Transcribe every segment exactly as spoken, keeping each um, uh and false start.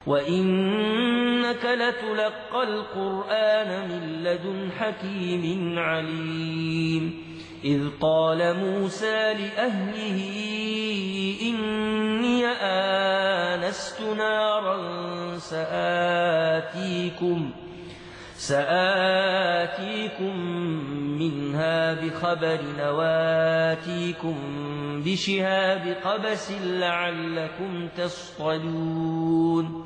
وإنك لتلقى القرآن من لدن حكيم عليم إذ قال موسى لأهله إني آنست نارا سآتيكم سآتيكم منها بخبر وآتيكم بشهاب قبس لعلكم تصطلون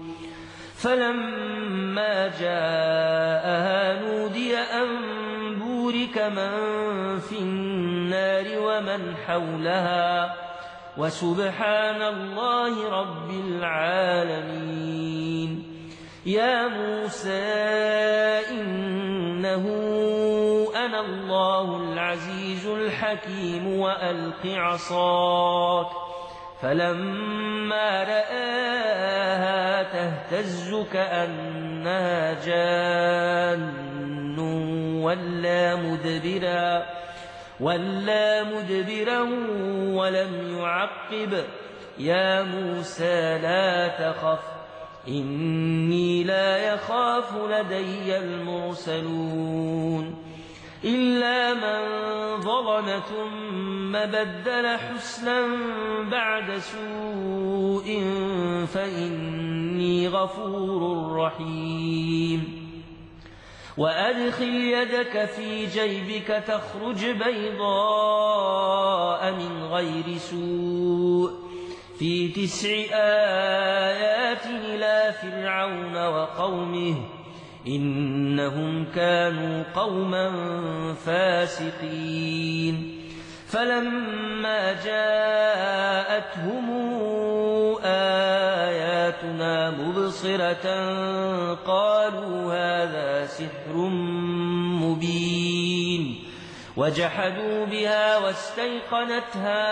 فلما جاءها نودي أن بورك من في النار ومن حولها وسبحان الله رب العالمين يا موسى إنه أنا الله العزيز الحكيم وألق عصاك فلما رآها تهتز كأنها جان ولا مدبرا ولا مدبرا ولم يعقب يا موسى لا تخف إني لا يخاف لدي المرسلون إلا من ظلم ثم بدل حسنا بعد سوء فإني غفور رحيم وأدخل يدك في جيبك تخرج بيضاء من غير سوء في تسع آيات إلى فرعون وقومه إنهم كانوا قوما فاسقين فلما جاءتهم آياتنا مبصرة قالوا هذا سحر مبين وجحدوا بها واستيقنتها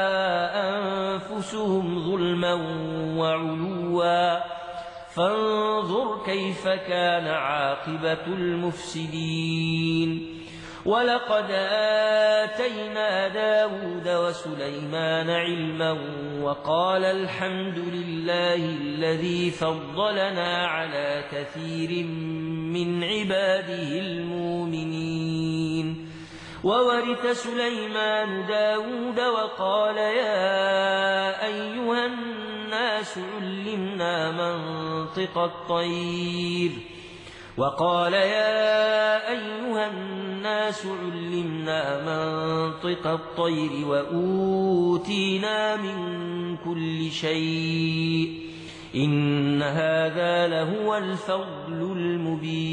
أنفسهم ظلما وعلوا فانظر كيف كان عاقبة المفسدين ولقد آتينا داود وسليمان علما وقال الحمد لله الذي فضلنا على كثير من عباده المؤمنين وورث سليمان داود وقال يا أيها الناس علمنا منطق الطير وقال يا أيها الناس علمنا منطق الطير وأوتينا من كل شيء إن هذا لهو الفضل المبين